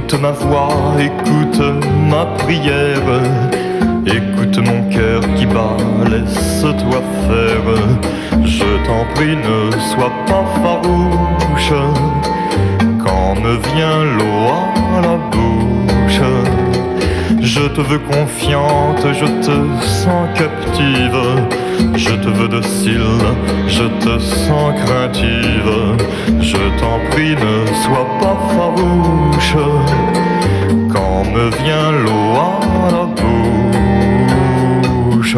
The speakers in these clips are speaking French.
Écoute ma voix, écoute ma prière, écoute mon cœur qui bat, laisse-toi faire. Je t'en prie, ne sois pas farouche quand me vient l'eau à la bouche. Je te veux confiante, je te sens captive. Je te veux docile, je te sens craintive. Je t'en prie, ne sois pas farouche quand me vient l'eau à la bouche.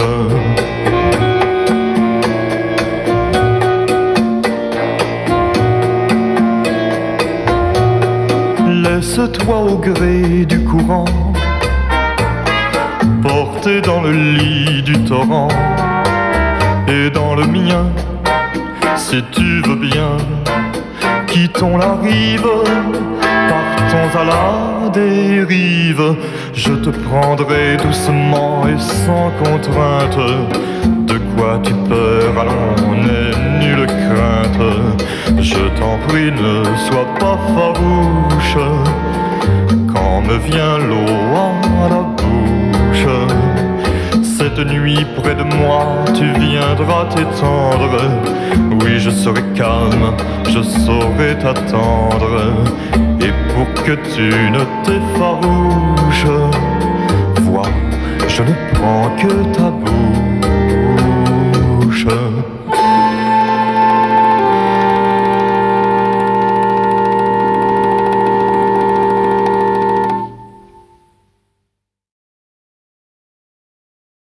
Laisse-toi au gré du courant, porté dans le lit du torrent et dans le mien, si tu veux bien. Quittons la rive, partons à la dérive. Je te prendrai doucement et sans contrainte. De quoi tu peur, allons, n'aie nulle crainte. Je t'en prie, ne sois pas farouche quand me vient l'eau à la bouche. Cette nuit près de moi, tu viendras t'étendre. Oui, je serai calme, je saurai t'attendre. Et pour que tu ne t'effarouches, vois, je ne prends que ta bouche.